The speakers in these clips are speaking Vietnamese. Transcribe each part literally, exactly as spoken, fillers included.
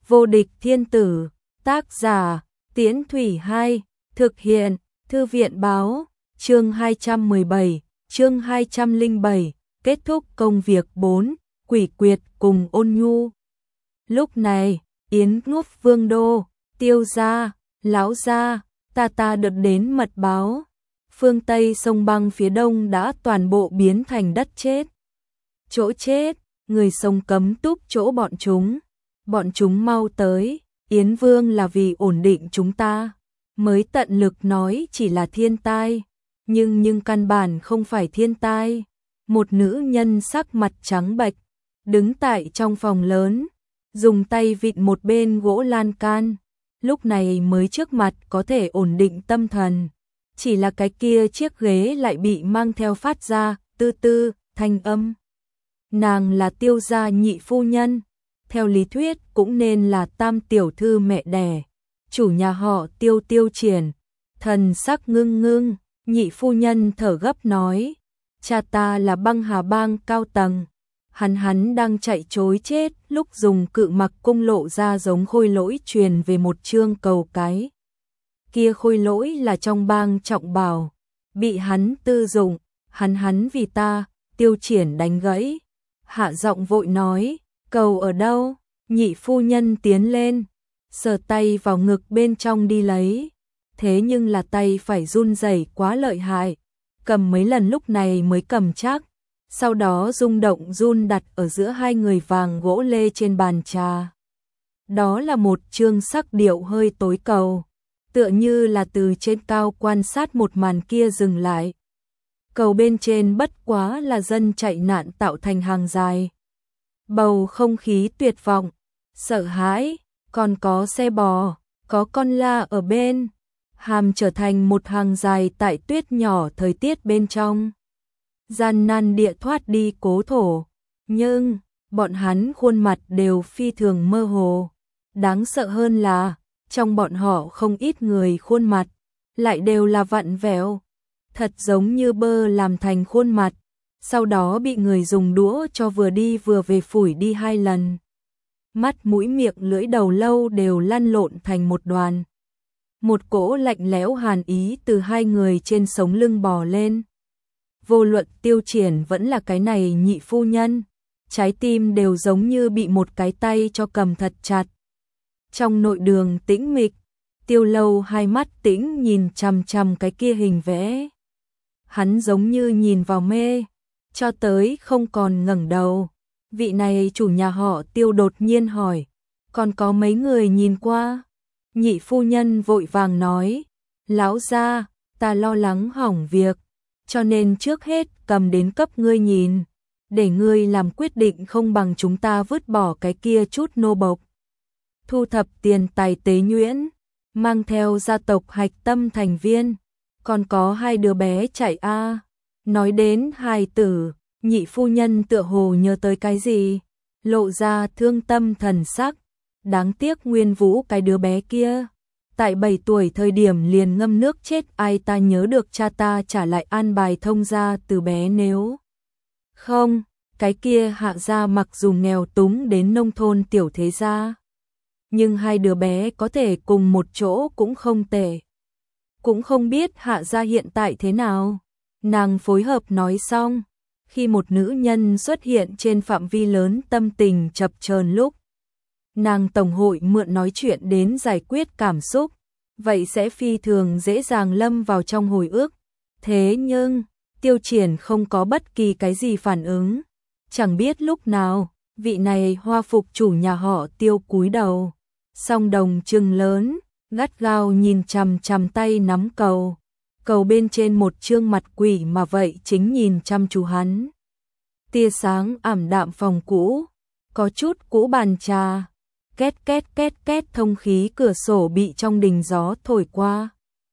Vô địch thiên tử, tác giả, Tiễn Thủy Hai, thực hiện, Thư viện báo, chương hai trăm mười bảy, chương hai trăm lẻ bảy, kết thúc công việc bốn, quỷ quyệt cùng Ôn Nhu. Lúc này, Yến Núp Vương đô, Tiêu gia, Lão gia, ta ta được đến mật báo. Phương Tây sông băng phía đông đã toàn bộ biến thành đất chết. Chỗ chết, người sống cấm túc chỗ bọn chúng. Bọn chúng mau tới, Yến Vương là vì ổn định chúng ta, mới tận lực nói chỉ là thiên tai, nhưng nhưng căn bản không phải thiên tai. Một nữ nhân sắc mặt trắng bệch, đứng tại trong phòng lớn, dùng tay vịn một bên gỗ lan can, lúc này mới trước mặt có thể ổn định tâm thần. Chỉ là cái kia chiếc ghế lại bị mang theo phát ra, tư tư, thanh âm. Nàng là Tiêu gia nhị phu nhân, theo lý thuyết cũng nên là tam tiểu thư mẹ đẻ, chủ nhà họ Tiêu Tiêu Triển. Thần sắc ngưng ngưng, nhị phu nhân thở gấp nói, cha ta là băng hà bang cao tầng, hắn hắn đang chạy trối chết lúc dùng cự mặc cung lộ ra giống khôi lỗi truyền về một chương cầu cái. Kia khôi lỗi là trong bang trọng bảo, bị hắn tư dụng, hắn hắn vì ta, Tiêu Triển đánh gãy. Hạ giọng vội nói, cầu ở đâu? Nhị phu nhân tiến lên, sờ tay vào ngực bên trong đi lấy. Thế nhưng là tay phải run rẩy quá lợi hại, cầm mấy lần lúc này mới cầm chắc. Sau đó rung động run đặt ở giữa hai người vàng gỗ lê trên bàn trà. Đó là một chương sắc điệu hơi tối cầu, tựa như là từ trên cao quan sát một màn kia dừng lại. Cầu bên trên bất quá là dân chạy nạn tạo thành hàng dài. Bầu không khí tuyệt vọng, sợ hãi, còn có xe bò, có con la ở bên, hàm trở thành một hàng dài tại tuyết nhỏ thời tiết bên trong. Gian nan địa thoát đi cố thổ, nhưng bọn hắn khuôn mặt đều phi thường mơ hồ. Đáng sợ hơn là, trong bọn họ không ít người khuôn mặt, lại đều là vặn vẹo, thật giống như bơ làm thành khuôn mặt, sau đó bị người dùng đũa cho vừa đi vừa về phủi đi hai lần. Mắt mũi miệng lưỡi đầu lâu đều lăn lộn thành một đoàn. Một cỗ lạnh lẽo hàn ý từ hai người trên sống lưng bò lên. Vô luận Tiêu Triển vẫn là cái này nhị phu nhân, trái tim đều giống như bị một cái tay cho cầm thật chặt. Trong nội đường tĩnh mịch, Tiêu Lâu hai mắt tĩnh nhìn chằm chằm cái kia hình vẽ. Hắn giống như nhìn vào mê, cho tới không còn ngẩng đầu. Vị này chủ nhà họ Tiêu đột nhiên hỏi, còn có mấy người nhìn qua? Nhị phu nhân vội vàng nói, lão gia, ta lo lắng hỏng việc, cho nên trước hết cầm đến cấp ngươi nhìn, để ngươi làm quyết định, không bằng chúng ta vứt bỏ cái kia chút nô bộc. Thu thập tiền tài tế nhuyễn, mang theo gia tộc hạch tâm thành viên, còn có hai đứa bé chạy a. À. Nói đến hài tử, nhị phu nhân tựa hồ nhớ tới cái gì, lộ ra thương tâm thần sắc. Đáng tiếc Nguyên Vũ cái đứa bé kia, tại bảy tuổi thời điểm liền ngâm nước chết, ai ta nhớ được cha ta trả lại an bài thông gia từ bé, nếu không, cái kia Hạ gia mặc dù nghèo túng đến nông thôn tiểu thế gia, nhưng hai đứa bé có thể cùng một chỗ cũng không tệ. Cũng không biết Hạ gia hiện tại thế nào. Nàng phối hợp nói xong, khi một nữ nhân xuất hiện trên phạm vi lớn tâm tình chập chờn lúc, nàng tổng hội mượn nói chuyện đến giải quyết cảm xúc, vậy sẽ phi thường dễ dàng lâm vào trong hồi ức. Thế nhưng, Tiêu Triển không có bất kỳ cái gì phản ứng, chẳng biết lúc nào, vị này hoa phục chủ nhà họ Tiêu cúi đầu, song đồng trừng lớn, gắt gao nhìn chằm chằm tay nắm cầu. Cầu bên trên một chương mặt quỷ mà vậy chính nhìn chăm chú hắn. Tia sáng ảm đạm phòng cũ, có chút cũ bàn trà, két két két két thông khí cửa sổ bị trong đình gió thổi qua,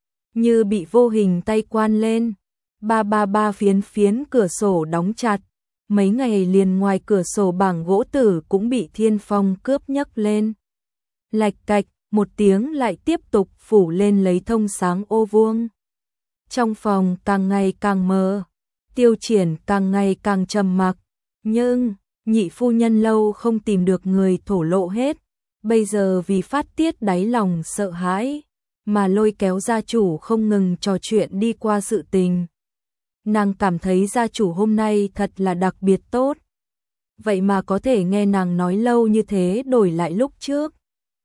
như bị vô hình tay quan lên. Ba ba ba phiến phiến cửa sổ đóng chặt, mấy ngày liền ngoài cửa sổ bảng gỗ tử cũng bị thiên phong cướp nhấc lên. Lạch cạch, một tiếng lại tiếp tục phủ lên lấy thông sáng ô vuông. Trong phòng càng ngày càng mờ, Tiêu Triển càng ngày càng trầm mặc, nhưng nhị phu nhân lâu không tìm được người thổ lộ hết, bây giờ vì phát tiết đáy lòng sợ hãi, mà lôi kéo gia chủ không ngừng trò chuyện đi qua sự tình. Nàng cảm thấy gia chủ hôm nay thật là đặc biệt tốt. Vậy mà có thể nghe nàng nói lâu như thế đổi lại lúc trước.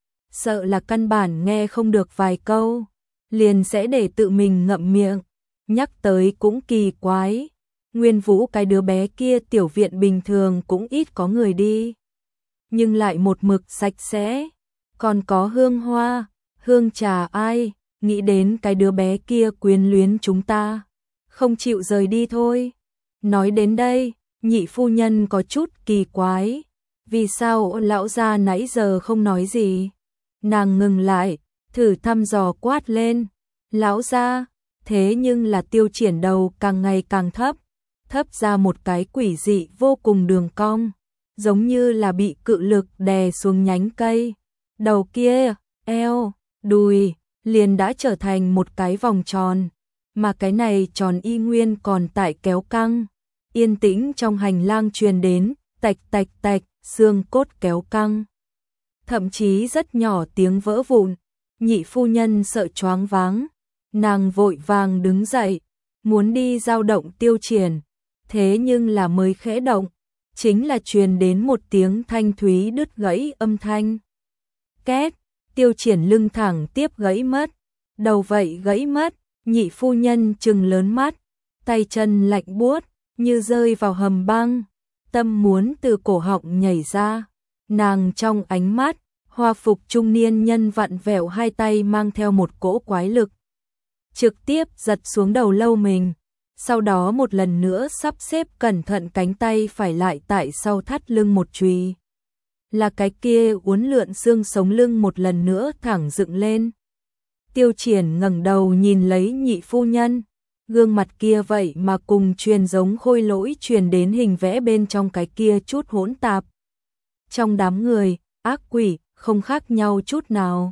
Sợ là căn bản nghe không được vài câu, liền sẽ để tự mình ngậm miệng. Nhắc tới cũng kỳ quái. Nguyên Vũ cái đứa bé kia tiểu viện bình thường cũng ít có người đi. Nhưng lại một mực sạch sẽ. Còn có hương hoa, hương trà ai, nghĩ đến cái đứa bé kia quyến luyến chúng ta. Không chịu rời đi thôi. Nói đến đây, nhị phu nhân có chút kỳ quái. Vì sao lão gia nãy giờ không nói gì? Nàng ngừng lại, thử thăm dò quát lên. Lão gia, thế nhưng là Tiêu Triển đầu càng ngày càng thấp. Thấp ra một cái quỷ dị vô cùng đường cong. Giống như là bị cự lực đè xuống nhánh cây. Đầu kia, eo, đùi, liền đã trở thành một cái vòng tròn. Mà cái này tròn y nguyên còn tại kéo căng. Yên tĩnh trong hành lang truyền đến, tạch tạch tạch, xương cốt kéo căng. Thậm chí rất nhỏ tiếng vỡ vụn. Nhị phu nhân sợ choáng váng. Nàng vội vàng đứng dậy, muốn đi dao động Tiêu Triển. Thế nhưng là mới khẽ động, chính là truyền đến một tiếng thanh thúy đứt gãy âm thanh. Két, Tiêu Triển lưng thẳng tiếp gãy mất. Đầu vậy gãy mất, nhị phu nhân trừng lớn mắt, tay chân lạnh buốt, như rơi vào hầm băng. Tâm muốn từ cổ họng nhảy ra. Nàng trong ánh mắt, hoa phục trung niên nhân vặn vẹo hai tay mang theo một cỗ quái lực. Trực tiếp giật xuống đầu lâu mình. Sau đó một lần nữa sắp xếp cẩn thận cánh tay phải lại tại sau thắt lưng một chùy. Là cái kia uốn lượn xương sống lưng một lần nữa thẳng dựng lên. Tiêu Triển ngẩng đầu nhìn lấy nhị phu nhân. Gương mặt kia vậy mà cùng truyền giống khôi lỗi truyền đến hình vẽ bên trong cái kia chút hỗn tạp. Trong đám người, ác quỷ, không khác nhau chút nào.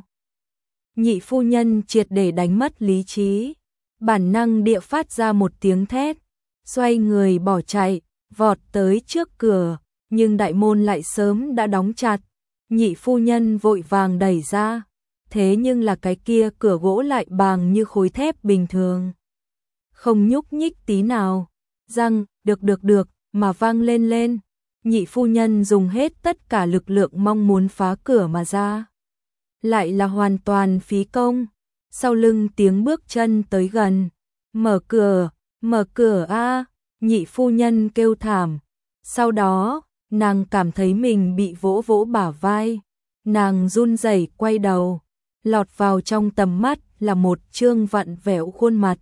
Nhị phu nhân triệt để đánh mất lý trí. Bản năng địa phát ra một tiếng thét, xoay người bỏ chạy, vọt tới trước cửa, nhưng đại môn lại sớm đã đóng chặt. Nhị phu nhân vội vàng đẩy ra, thế nhưng là cái kia cửa gỗ lại bàng như khối thép bình thường. Không nhúc nhích tí nào, răng, được được được, mà vang lên lên. Nhị phu nhân dùng hết tất cả lực lượng mong muốn phá cửa mà ra. Lại là hoàn toàn phí công. Sau lưng tiếng bước chân tới gần. Mở cửa, mở cửa a, nhị phu nhân kêu thảm. Sau đó, nàng cảm thấy mình bị vỗ vỗ bả vai. Nàng run rẩy quay đầu. Lọt vào trong tầm mắt là một trương vặn vẹo khuôn mặt.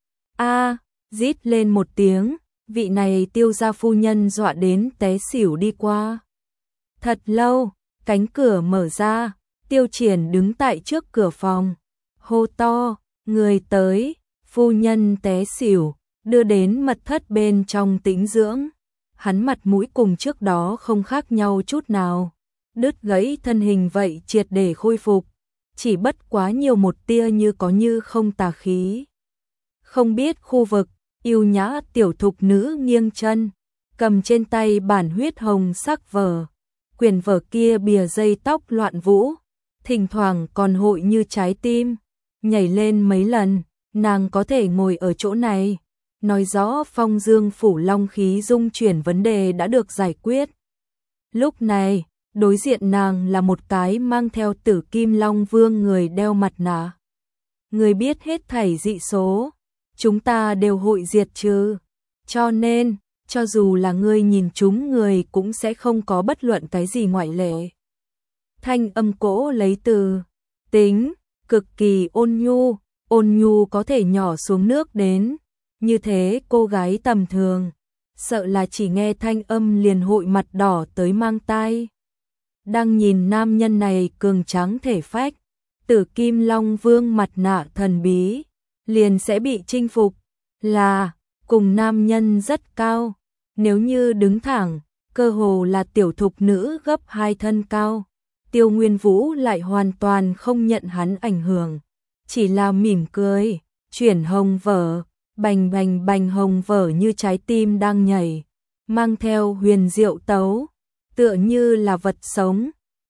A, rít lên một tiếng, vị này Tiêu gia phu nhân dọa đến té xỉu đi qua. Thật lâu, cánh cửa mở ra, Tiêu Triển đứng tại trước cửa phòng. Hô to, người tới, phu nhân té xỉu, đưa đến mật thất bên trong tĩnh dưỡng. Hắn mặt mũi cùng trước đó không khác nhau chút nào. Đứt gãy thân hình vậy triệt để khôi phục. Chỉ bất quá nhiều một tia như có như không tà khí. Không biết khu vực, yêu nhã tiểu thục nữ nghiêng chân, cầm trên tay bản huyết hồng sắc vở. Quyển vở kia bìa dây tóc loạn vũ, thỉnh thoảng còn hội như trái tim. Nhảy lên mấy lần, nàng có thể ngồi ở chỗ này. Nói rõ phong dương phủ long khí dung chuyển vấn đề đã được giải quyết. Lúc này, đối diện nàng là một cái mang theo tử kim long vương người đeo mặt nạ. Người biết hết thảy dị số, chúng ta đều hội diệt trừ. Cho nên, cho dù là ngươi nhìn chúng người cũng sẽ không có bất luận cái gì ngoại lệ. Thanh âm cỗ lấy từ tính, cực kỳ ôn nhu, ôn nhu có thể nhỏ xuống nước đến. Như thế cô gái tầm thường, sợ là chỉ nghe thanh âm liền hội mặt đỏ tới mang tai. Đang nhìn nam nhân này cường tráng thể phách, tử kim long vương mặt nạ thần bí, liền sẽ bị chinh phục. Là, cùng nam nhân rất cao, nếu như đứng thẳng, cơ hồ là tiểu thục nữ gấp hai thân cao. Tiêu Nguyên Vũ lại hoàn toàn không nhận hắn ảnh hưởng, chỉ là mỉm cười, chuyển hồng vở, bành bành bành hồng vở như trái tim đang nhảy, mang theo huyền diệu tấu, tựa như là vật sống.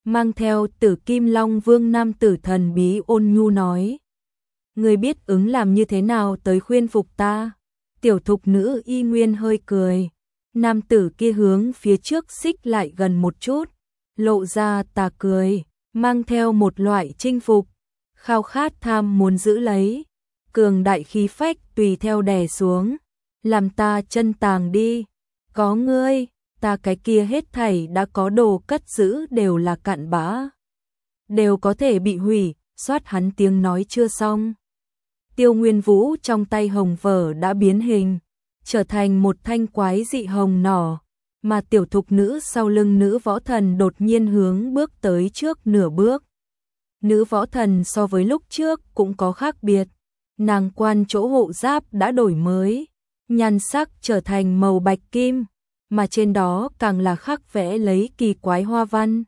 mang theo Tử Kim Long Vương nam tử thần bí ôn nhu nói. Ngươi biết ứng làm như thế nào tới khuyên phục ta? Tiểu thục nữ y nguyên hơi cười. Nam tử kia hướng phía trước xích lại gần một chút, lộ ra tà cười, mang theo một loại chinh phục, khao khát tham muốn giữ lấy, cường đại khí phách tùy theo đè xuống, làm ta chân tàng đi, có ngươi, ta cái kia hết thảy đã có đồ cất giữ đều là cặn bã, đều có thể bị hủy. Xoát hắn tiếng nói chưa xong, Tiêu Nguyên Vũ trong tay hồng vở đã biến hình, trở thành một thanh quái dị hồng nỏ, mà tiểu thục nữ sau lưng nữ võ thần đột nhiên hướng bước tới trước nửa bước. Nữ võ thần so với lúc trước cũng có khác biệt, nàng quan chỗ hộ giáp đã đổi mới, nhan sắc trở thành màu bạch kim, mà trên đó càng là khắc vẽ lấy kỳ quái hoa văn.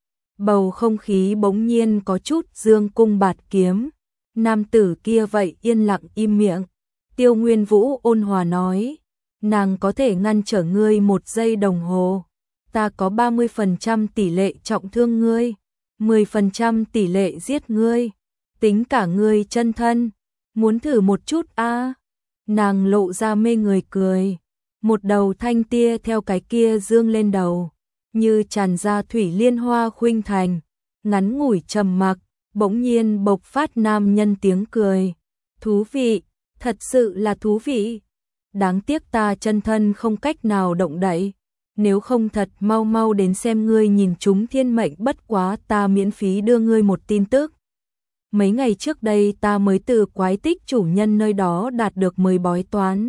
Bầu không khí bỗng nhiên có chút dương cung bạt kiếm, nam tử kia vậy yên lặng im miệng. Tiêu Nguyên Vũ ôn hòa nói, nàng có thể ngăn trở ngươi một giây đồng hồ, ta có ba mươi phần trăm tỷ lệ trọng thương ngươi, mười phần trăm tỷ lệ giết ngươi, tính cả ngươi chân thân, muốn thử một chút a? À? Nàng lộ ra mê người cười, một đầu thanh tia theo cái kia dương lên đầu, như tràn ra thủy liên hoa khuynh thành, ngắn ngủi trầm mặc, bỗng nhiên bộc phát nam nhân tiếng cười, thú vị. Thật sự là thú vị. Đáng tiếc ta chân thân không cách nào động đậy. Nếu không thật mau mau đến xem ngươi nhìn chúng thiên mệnh, bất quá ta miễn phí đưa ngươi một tin tức. Mấy ngày trước đây ta mới từ quái tích chủ nhân nơi đó đạt được mười bói toán.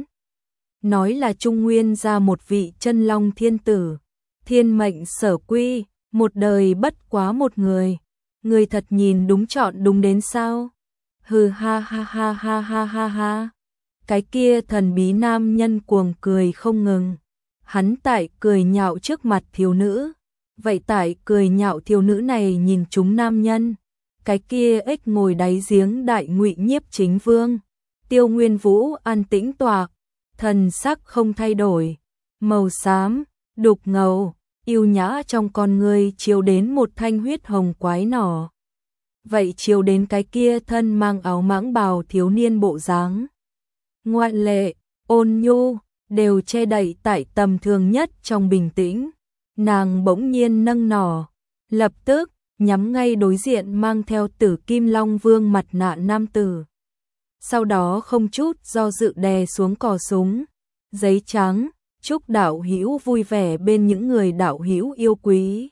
Nói là Trung Nguyên ra một vị chân long thiên tử. Thiên mệnh sở quy, một đời bất quá một người. Ngươi thật nhìn đúng chọn đúng đến sao? Hừ ha ha ha ha ha ha ha. Cái kia thần bí nam nhân cuồng cười không ngừng. Hắn tại cười nhạo trước mặt thiếu nữ. Vậy tại cười nhạo thiếu nữ này nhìn chúng nam nhân. Cái kia ếch ngồi đáy giếng đại ngụy nhiếp chính vương. Tiêu Nguyên Vũ an tĩnh toạc, thần sắc không thay đổi. Màu xám, đục ngầu, yêu nhã trong con người chiếu đến một thanh huyết hồng quái nỏ. Vậy chiều đến cái kia thân mang áo mãng bào thiếu niên bộ dáng. Ngoại lệ, ôn nhu, đều che đậy tại tầm thường nhất trong bình tĩnh. Nàng bỗng nhiên nâng nỏ, lập tức, nhắm ngay đối diện mang theo Tử Kim Long Vương mặt nạ nam tử. Sau đó không chút do dự đè xuống cò súng. Giấy trắng, chúc đạo hữu vui vẻ bên những người đạo hữu yêu quý.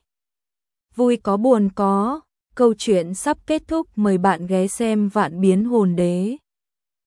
Vui có buồn có. Câu chuyện sắp kết thúc, mời bạn ghé xem Vạn Biến Hồn Đế.